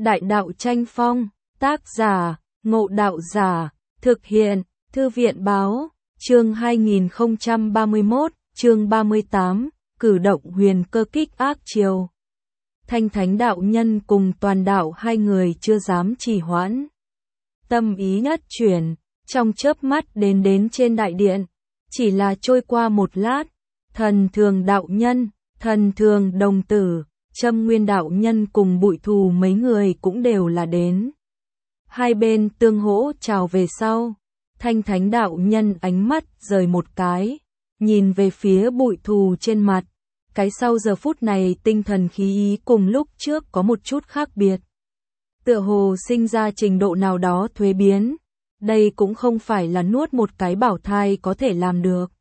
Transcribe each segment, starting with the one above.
Đại đạo tranh phong, tác giả, Ngộ Đạo Giả, thực hiện, Thư viện báo, chương 2031, chương 38, cử động huyền cơ kích ác chiều. Thanh Thánh đạo nhân cùng Toàn đạo hai người chưa dám trì hoãn. Tâm ý nhất chuyển, trong chớp mắt đến trên đại điện, chỉ là trôi qua một lát, Thần Thường đạo nhân, Thần Thường đồng tử, Châm Nguyên đạo nhân cùng Bụi Thù mấy người cũng đều là đến. Hai bên tương hỗ chào về sau, Thanh Thánh đạo nhân ánh mắt rời một cái, nhìn về phía Bụi Thù trên mặt, cái sau giờ phút này tinh thần khí ý cùng lúc trước có một chút khác biệt. Tựa hồ sinh ra trình độ nào đó thuế biến, đây cũng không phải là nuốt một cái bảo thai có thể làm được.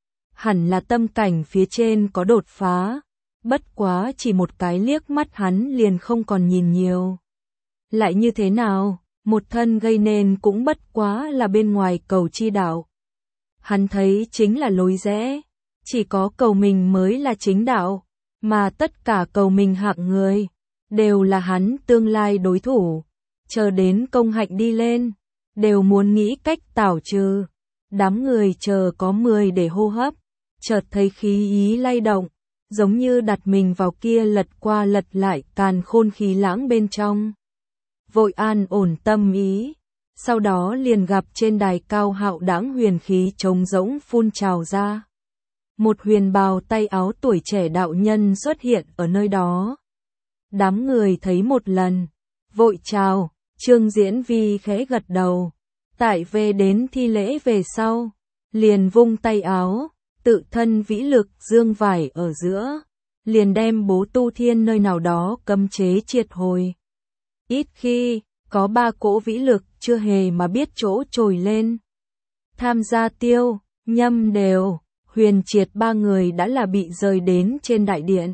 Hẳn là tâm cảnh phía trên có đột phá, bất quá chỉ một cái liếc mắt hắn liền không còn nhìn nhiều. Lại như thế nào, một thân gây nên cũng bất quá là bên ngoài cầu chi đạo. Hắn thấy chính là lối rẽ, chỉ có cầu mình mới là chính đạo, mà tất cả cầu mình hạng người, đều là hắn tương lai đối thủ, chờ đến công hạnh đi lên, đều muốn nghĩ cách tảo trừ. Đám người chờ có 10 để hô hấp, chợt thấy khí ý lay động, giống như đặt mình vào kia lật qua lật lại càn khôn khí lãng bên trong. Vội an ổn tâm ý, sau đó liền gặp trên đài cao hạo đãng huyền khí trống rỗng phun trào ra. Một huyền bào tay áo tuổi trẻ đạo nhân xuất hiện ở nơi đó. Đám người thấy một lần, vội chào, Trương Diễn Vi khẽ gật đầu. Tại về đến thi lễ về sau, liền vung tay áo, tự thân vĩ lực dương vải ở giữa, liền đem Bố Tu Thiên nơi nào đó cấm chế triệt hồi. Ít khi, có 3 cỗ vĩ lực chưa hề mà biết chỗ trồi lên. Tham gia Tiêu, Nhâm đều, Huyền Triệt 3 người đã là bị rời đến trên đại điện.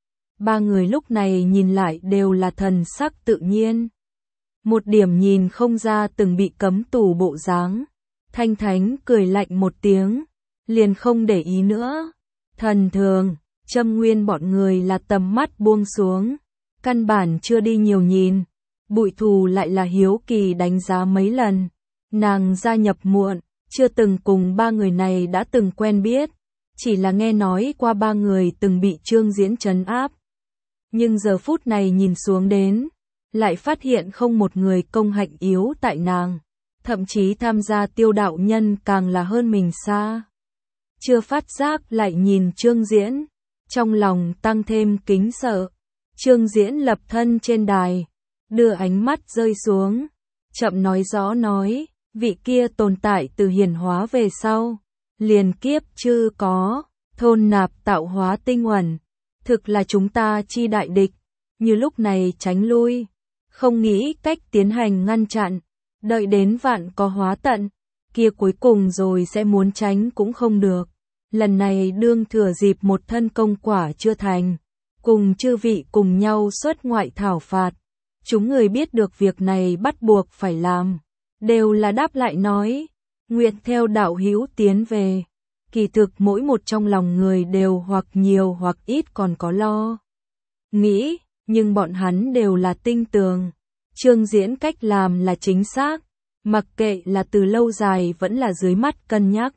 3 người lúc này nhìn lại đều là thần sắc tự nhiên. Một điểm nhìn không ra từng bị cấm tù bộ dáng. Thanh Thánh cười lạnh một tiếng, liền không để ý nữa. Thần Thường, Châm Nguyên bọn người là tầm mắt buông xuống, căn bản chưa đi nhiều nhìn. Bụi Thù lại là hiếu kỳ đánh giá mấy lần. Nàng gia nhập muộn, chưa từng cùng 3 người này đã từng quen biết, chỉ là nghe nói qua 3 người từng bị Trương Diễn trấn áp. Nhưng giờ phút này nhìn xuống đến, lại phát hiện không một người công hạnh yếu tại nàng, thậm chí tham gia Tiêu đạo nhân càng là hơn mình xa. Chưa phát giác lại nhìn Trương Diễn, trong lòng tăng thêm kính sợ. Trương Diễn lập thân trên đài, đưa ánh mắt rơi xuống, chậm nói rõ nói, vị kia tồn tại từ hiển hóa về sau, liền kiếp chư có, thôn nạp tạo hóa tinh uẩn, thực là chúng ta chi đại địch, như lúc này tránh lui, không nghĩ cách tiến hành ngăn chặn, đợi đến vạn có hóa tận, kia cuối cùng rồi sẽ muốn tránh cũng không được. Lần này đương thừa dịp một thân công quả chưa thành, cùng chư vị cùng nhau xuất ngoại thảo phạt. Chúng người biết được việc này bắt buộc phải làm, đều là đáp lại nói, nguyện theo đạo hữu tiến về. Kỳ thực mỗi một trong lòng người đều hoặc nhiều hoặc ít còn có lo nghĩ, nhưng bọn hắn đều là tinh tường. Trương Diễn cách làm là chính xác, mặc kệ là từ lâu dài vẫn là dưới mắt cân nhắc.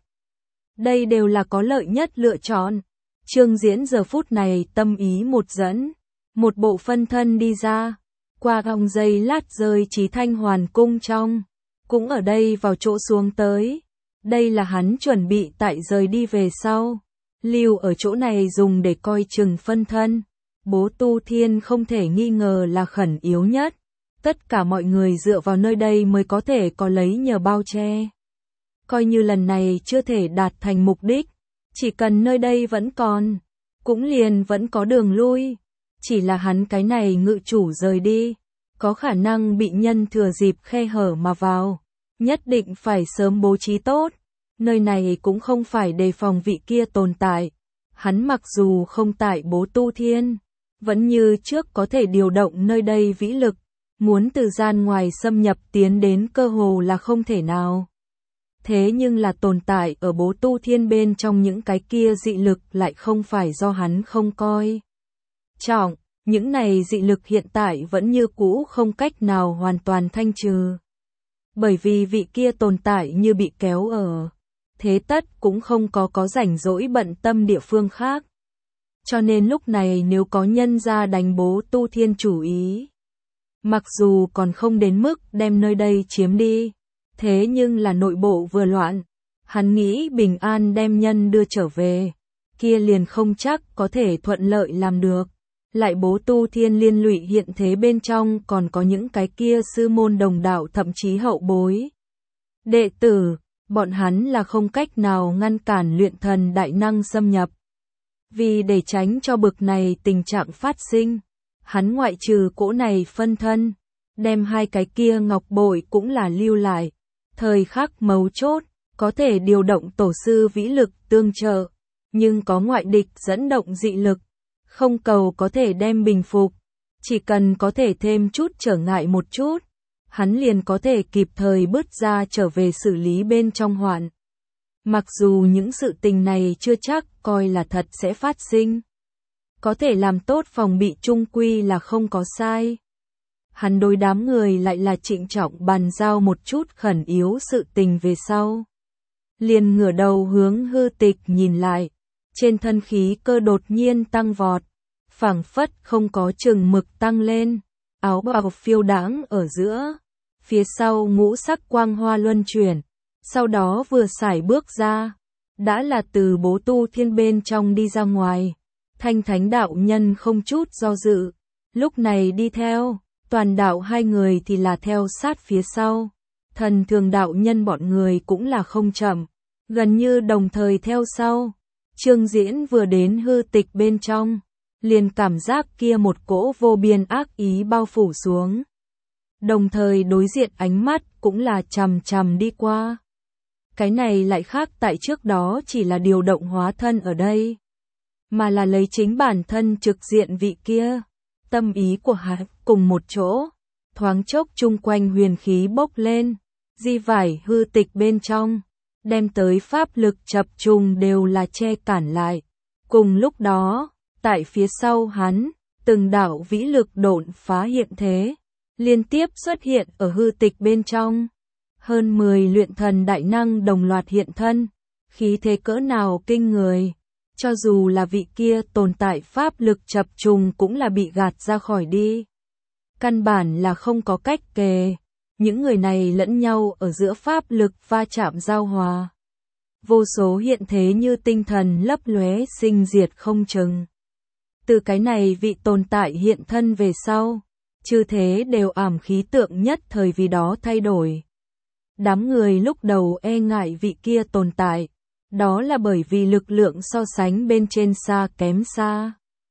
Đây đều là có lợi nhất lựa chọn. Trương Diễn giờ phút này tâm ý một dẫn, một bộ phân thân đi ra, qua gòng dây lát rơi Chí Thanh Hoàn cung trong, cũng ở đây vào chỗ xuống tới. Đây là hắn chuẩn bị tại rời đi về sau, lưu ở chỗ này dùng để coi chừng phân thân. Bố Tu Thiên không thể nghi ngờ là khẩn yếu nhất, tất cả mọi người dựa vào nơi đây mới có thể có lấy nhờ bao che. Coi như lần này chưa thể đạt thành mục đích, chỉ cần nơi đây vẫn còn, cũng liền vẫn có đường lui. Chỉ là hắn cái này ngự chủ rời đi, có khả năng bị nhân thừa dịp khe hở mà vào, nhất định phải sớm bố trí tốt. Nơi này cũng không phải đề phòng vị kia tồn tại. Hắn mặc dù không tại Bố Tu Thiên, vẫn như trước có thể điều động nơi đây vĩ lực, muốn từ gian ngoài xâm nhập tiến đến cơ hồ là không thể nào. Thế nhưng là tồn tại ở Bố Tu Thiên bên trong những cái kia dị lực lại không phải do hắn không coi trọng, Những này dị lực hiện tại vẫn như cũ không cách nào hoàn toàn thanh trừ. Bởi vì vị kia tồn tại như bị kéo ở. Thế tất cũng không có rảnh rỗi bận tâm địa phương khác. Cho nên lúc này nếu có nhân ra đánh bố Tu Thiên chủ ý. Mặc dù còn không đến mức đem nơi đây chiếm đi. Thế nhưng là nội bộ vừa loạn. Hắn nghĩ bình an đem nhân đưa trở về. Kia liền không chắc có thể thuận lợi làm được. Lại bố Tu Thiên liên lụy hiện thế bên trong còn có những cái kia sư môn đồng đạo thậm chí hậu bối. Đệ tử, bọn hắn là không cách nào ngăn cản luyện thần đại năng xâm nhập. Vì để tránh cho bực này tình trạng phát sinh, hắn ngoại trừ cỗ này phân thân, đem hai cái kia ngọc bội cũng là lưu lại. Thời khắc mấu chốt, có thể điều động tổ sư vĩ lực tương trợ, nhưng có ngoại địch dẫn động dị lực. Không cầu có thể đem bình phục, chỉ cần có thể thêm chút trở ngại một chút, hắn liền có thể kịp thời bứt ra trở về xử lý bên trong hoạn. Mặc dù những sự tình này chưa chắc coi là thật sẽ phát sinh, có thể làm tốt phòng bị chung quy là không có sai. Hắn đối đám người lại là trịnh trọng bàn giao một chút khẩn yếu sự tình về sau. Liền ngửa đầu hướng Hư Tịch nhìn lại. Trên thân khí cơ đột nhiên tăng vọt, phảng phất không có chừng mực tăng lên, áo bào phiêu đãng ở giữa, phía sau ngũ sắc quang hoa luân chuyển, sau đó vừa sải bước ra, đã là từ bố Tu Thiên bên trong đi ra ngoài. Thanh Thánh đạo nhân không chút do dự, lúc này đi theo, toàn đạo hai người thì là theo sát phía sau, Thần Thường đạo nhân bọn người cũng là không chậm, gần như đồng thời theo sau. Trương Diễn vừa đến Hư Tịch bên trong, liền cảm giác kia một cỗ vô biên ác ý bao phủ xuống. Đồng thời đối diện ánh mắt cũng là chằm chằm đi qua. Cái này lại khác tại trước đó chỉ là điều động hóa thân ở đây, mà là lấy chính bản thân trực diện vị kia. Tâm ý của hắn cùng một chỗ, thoáng chốc chung quanh huyền khí bốc lên, di vải Hư Tịch bên trong. Đem tới pháp lực chập trùng đều là che cản lại. Cùng lúc đó, tại phía sau hắn, từng đạo vĩ lực độn phá hiện thế, liên tiếp xuất hiện ở Hư Tịch bên trong. Hơn 10 luyện thần đại năng đồng loạt hiện thân, khí thế cỡ nào kinh người. Cho dù là vị kia tồn tại pháp lực chập trùng cũng là bị gạt ra khỏi đi. Căn bản là không có cách kề. Những người này lẫn nhau ở giữa pháp lực va chạm giao hòa. Vô số hiện thế như tinh thần lấp lóe sinh diệt không chừng. Từ cái này vị tồn tại hiện thân về sau, chư thế đều ảm khí tượng nhất thời vì đó thay đổi. Đám người lúc đầu e ngại vị kia tồn tại, đó là bởi vì lực lượng so sánh bên trên xa kém xa.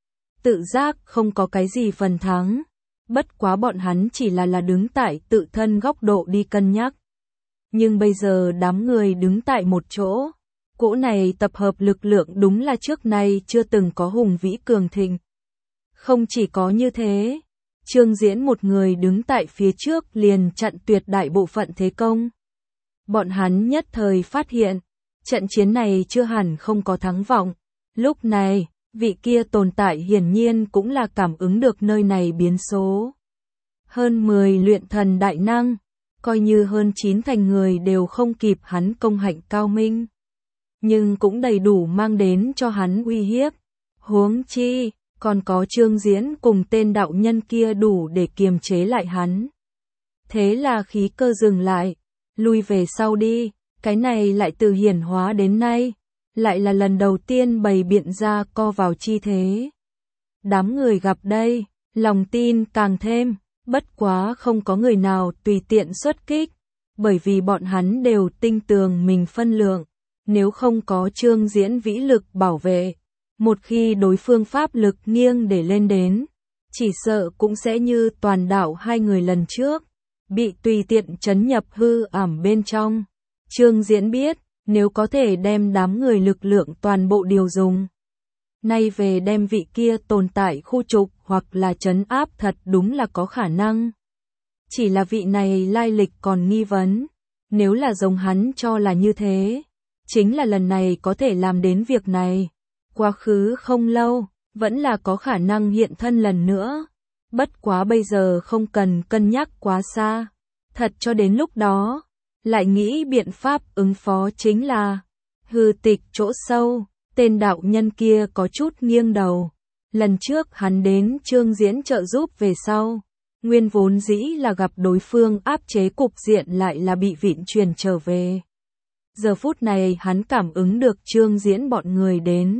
Tự giác không có cái gì phần thắng. Bất quá bọn hắn chỉ là đứng tại tự thân góc độ đi cân nhắc. Nhưng bây giờ đám người đứng tại một chỗ, cỗ này tập hợp lực lượng đúng là trước nay chưa từng có hùng vĩ cường thịnh. Không chỉ có như thế, Trương Diễn một người đứng tại phía trước liền chặn tuyệt đại bộ phận thế công. Bọn hắn nhất thời phát hiện, trận chiến này chưa hẳn không có thắng vọng. Lúc này, vị kia tồn tại hiển nhiên cũng là cảm ứng được nơi này biến số. Hơn 10 luyện thần đại năng, coi như hơn 9 thành người đều không kịp hắn công hạnh cao minh. Nhưng cũng đầy đủ mang đến cho hắn uy hiếp. Huống chi, còn có Trương Diễn cùng tên đạo nhân kia đủ để kiềm chế lại hắn. Thế là khí cơ dừng lại, lui về sau đi, cái này lại từ hiển hóa đến nay. Lại là lần đầu tiên bày biện ra co vào chi thế. Đám người gặp đây, lòng tin càng thêm, bất quá không có người nào tùy tiện xuất kích, bởi vì bọn hắn đều tinh tường mình phân lượng, nếu không có Trương Diễn vĩ lực bảo vệ, một khi đối phương pháp lực nghiêng để lên đến, chỉ sợ cũng sẽ như toàn đạo hai người lần trước, bị tùy tiện trấn nhập hư ảm bên trong. Trương Diễn biết, nếu có thể đem đám người lực lượng toàn bộ điều dùng, nay về đem vị kia tồn tại khu trục hoặc là trấn áp thật đúng là có khả năng. Chỉ là vị này lai lịch còn nghi vấn, nếu là giống hắn cho là như thế, chính là lần này có thể làm đến việc này. Quá khứ không lâu, vẫn là có khả năng hiện thân lần nữa. Bất quá bây giờ không cần cân nhắc quá xa. Thật cho đến lúc đó, lại nghĩ biện pháp ứng phó chính là hư tịch chỗ sâu. Tên đạo nhân kia có chút nghiêng đầu. Lần trước hắn đến Trương Diễn trợ giúp về sau, nguyên vốn dĩ là gặp đối phương áp chế cục diện lại là bị vịn truyền trở về. Giờ phút này hắn cảm ứng được Trương Diễn bọn người đến.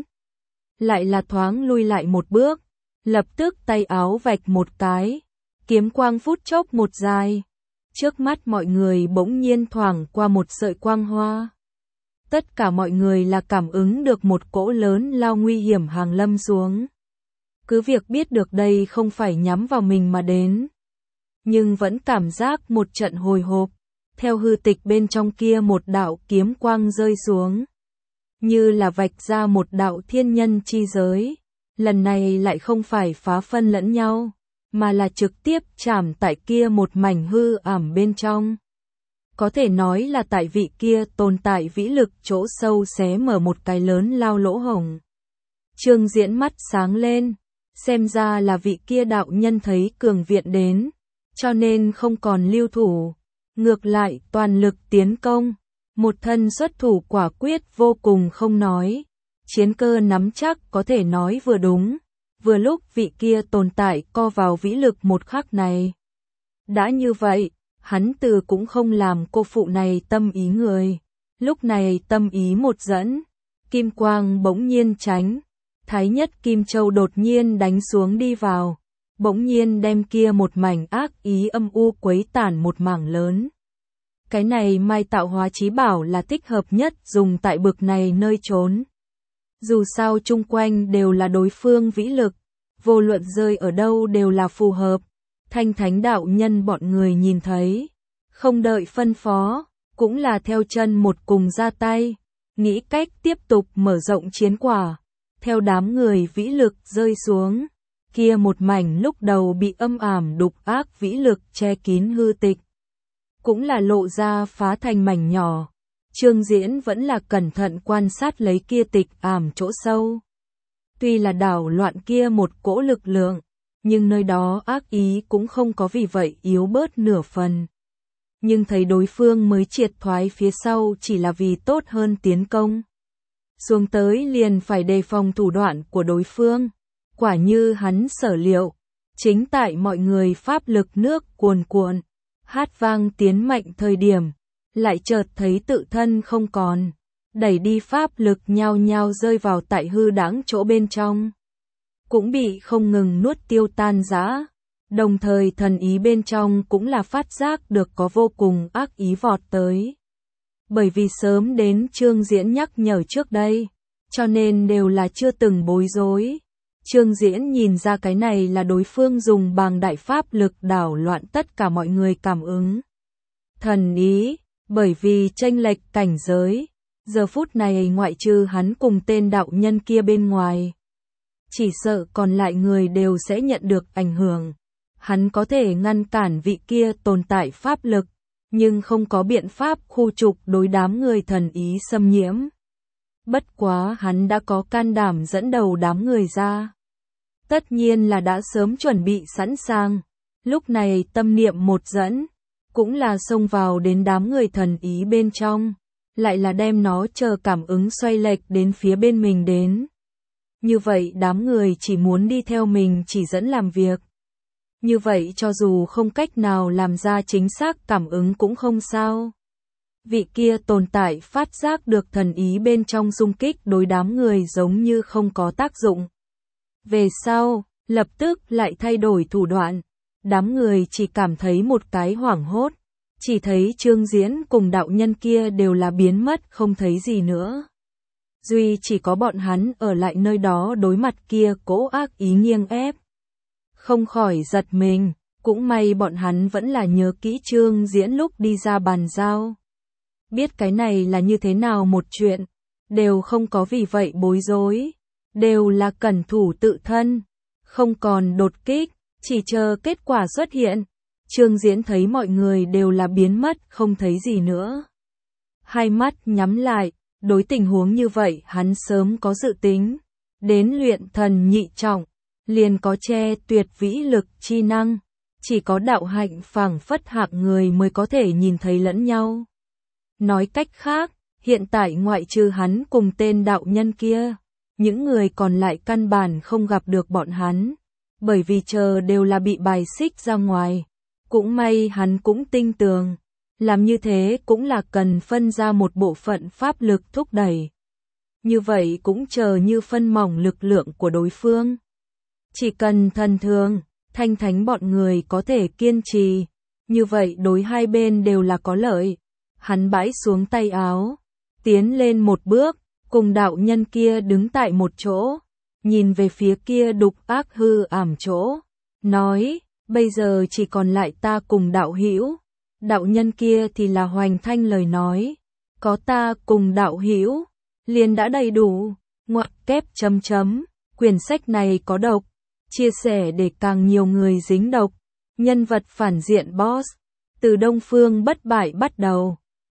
Lại là thoáng lui lại một bước, lập tức tay áo vạch một cái, kiếm quang phút chốc một dài. Trước mắt mọi người bỗng nhiên thoảng qua một sợi quang hoa. Tất cả mọi người là cảm ứng được một cỗ lớn lao nguy hiểm hàng lâm xuống. Cứ việc biết được đây không phải nhắm vào mình mà đến, nhưng vẫn cảm giác một trận hồi hộp. Theo hư tịch bên trong kia một đạo kiếm quang rơi xuống, như là vạch ra một đạo thiên nhân chi giới. Lần này lại không phải phá phân lẫn nhau, mà là trực tiếp chạm tại kia một mảnh hư ảm bên trong. Có thể nói là tại vị kia tồn tại vĩ lực chỗ sâu xé mở một cái lớn lao lỗ hổng. Trương Diễn mắt sáng lên, xem ra là vị kia đạo nhân thấy cường viện đến, cho nên không còn lưu thủ, ngược lại toàn lực tiến công, một thân xuất thủ quả quyết vô cùng không nói. Chiến cơ nắm chắc có thể nói vừa đúng, vừa lúc vị kia tồn tại co vào vĩ lực một khắc này. Đã như vậy, hắn từ cũng không làm cô phụ này tâm ý người. Lúc này tâm ý một dẫn, kim quang bỗng nhiên tránh, Thái Nhất Kim Châu đột nhiên đánh xuống đi vào, bỗng nhiên đem kia một mảnh ác ý âm u quấy tản một mảng lớn. Cái này mai tạo hóa chí bảo là thích hợp nhất dùng tại bực này nơi trốn. Dù sao chung quanh đều là đối phương vĩ lực, vô luận rơi ở đâu đều là phù hợp. Thanh Thánh đạo nhân bọn người nhìn thấy, không đợi phân phó, cũng là theo chân một cùng ra tay, nghĩ cách tiếp tục mở rộng chiến quả. Theo đám người vĩ lực rơi xuống, kia một mảnh lúc đầu bị âm ảm đục ác vĩ lực che kín hư tịch, cũng là lộ ra phá thành mảnh nhỏ. Trương Diễn vẫn là cẩn thận quan sát lấy kia tịch ảm chỗ sâu. Tuy là đảo loạn kia một cỗ lực lượng, nhưng nơi đó ác ý cũng không có vì vậy yếu bớt nửa phần. Nhưng thấy đối phương mới triệt thoái phía sau chỉ là vì tốt hơn tiến công. Xuống tới liền phải đề phòng thủ đoạn của đối phương. Quả như hắn sở liệu, chính tại mọi người pháp lực nước cuồn cuộn, hát vang tiến mạnh thời điểm, lại chợt thấy tự thân không còn, đẩy đi pháp lực nhao nhao rơi vào tại hư đãng chỗ bên trong. Cũng bị không ngừng nuốt tiêu tan rã, đồng thời thần ý bên trong cũng là phát giác được có vô cùng ác ý vọt tới. Bởi vì sớm đến Trương Diễn nhắc nhở trước đây, cho nên đều là chưa từng bối rối. Trương Diễn nhìn ra cái này là đối phương dùng bàng đại pháp lực đảo loạn tất cả mọi người cảm ứng. Thần ý, bởi vì chênh lệch cảnh giới, giờ phút này ngoại trừ hắn cùng tên đạo nhân kia bên ngoài, chỉ sợ còn lại người đều sẽ nhận được ảnh hưởng. Hắn có thể ngăn cản vị kia tồn tại pháp lực, nhưng không có biện pháp khu trục đối đám người thần ý xâm nhiễm. Bất quá hắn đã có can đảm dẫn đầu đám người ra. Tất nhiên là đã sớm chuẩn bị sẵn sàng, lúc này tâm niệm một dẫn, cũng là xông vào đến đám người thần ý bên trong, lại là đem nó chờ cảm ứng xoay lệch đến phía bên mình đến. Như vậy đám người chỉ muốn đi theo mình chỉ dẫn làm việc. Như vậy cho dù không cách nào làm ra chính xác cảm ứng cũng không sao. Vị kia tồn tại phát giác được thần ý bên trong xung kích đối đám người giống như không có tác dụng. Về sau, lập tức lại thay đổi thủ đoạn. Đám người chỉ cảm thấy một cái hoảng hốt. Chỉ thấy Trương Diễn cùng đạo nhân kia đều là biến mất không thấy gì nữa. Duy chỉ có bọn hắn ở lại nơi đó đối mặt kia cỗ ác ý nghiêng ép. Không khỏi giật mình, cũng may bọn hắn vẫn là nhớ kỹ Trương Diễn lúc đi ra bàn giao. Biết cái này là như thế nào một chuyện, đều không có vì vậy bối rối, đều là cẩn thủ tự thân, không còn đột kích, chỉ chờ kết quả xuất hiện. Trương Diễn thấy mọi người đều là biến mất không thấy gì nữa. Hai mắt nhắm lại, đối tình huống như vậy hắn sớm có dự tính, đến luyện thần nhị trọng, liền có che tuyệt vĩ lực chi năng. Chỉ có đạo hạnh phảng phất hạng người mới có thể nhìn thấy lẫn nhau. Nói cách khác, hiện tại ngoại trừ hắn cùng tên đạo nhân kia, những người còn lại căn bản không gặp được bọn hắn, bởi vì chờ đều là bị bài xích ra ngoài. Cũng may hắn cũng tinh tường, làm như thế cũng là cần phân ra một bộ phận pháp lực thúc đẩy. Như vậy cũng chờ như phân mỏng lực lượng của đối phương. Chỉ cần thần thường, thanh thánh bọn người có thể kiên trì, như vậy đối hai bên đều là có lợi. Hắn bãi xuống tay áo, tiến lên một bước, cùng đạo nhân kia đứng tại một chỗ, nhìn về phía kia đục ác hư ảm chỗ, nói, bây giờ chỉ còn lại ta cùng đạo hữu. Đạo nhân kia thì là hoành thanh lời nói, có ta cùng đạo hữu liền đã đầy đủ. Ngoặc kép chấm chấm, quyển sách này có độc, chia sẻ để càng nhiều người dính độc. Nhân vật phản diện boss, từ Đông Phương Bất Bại bắt đầu.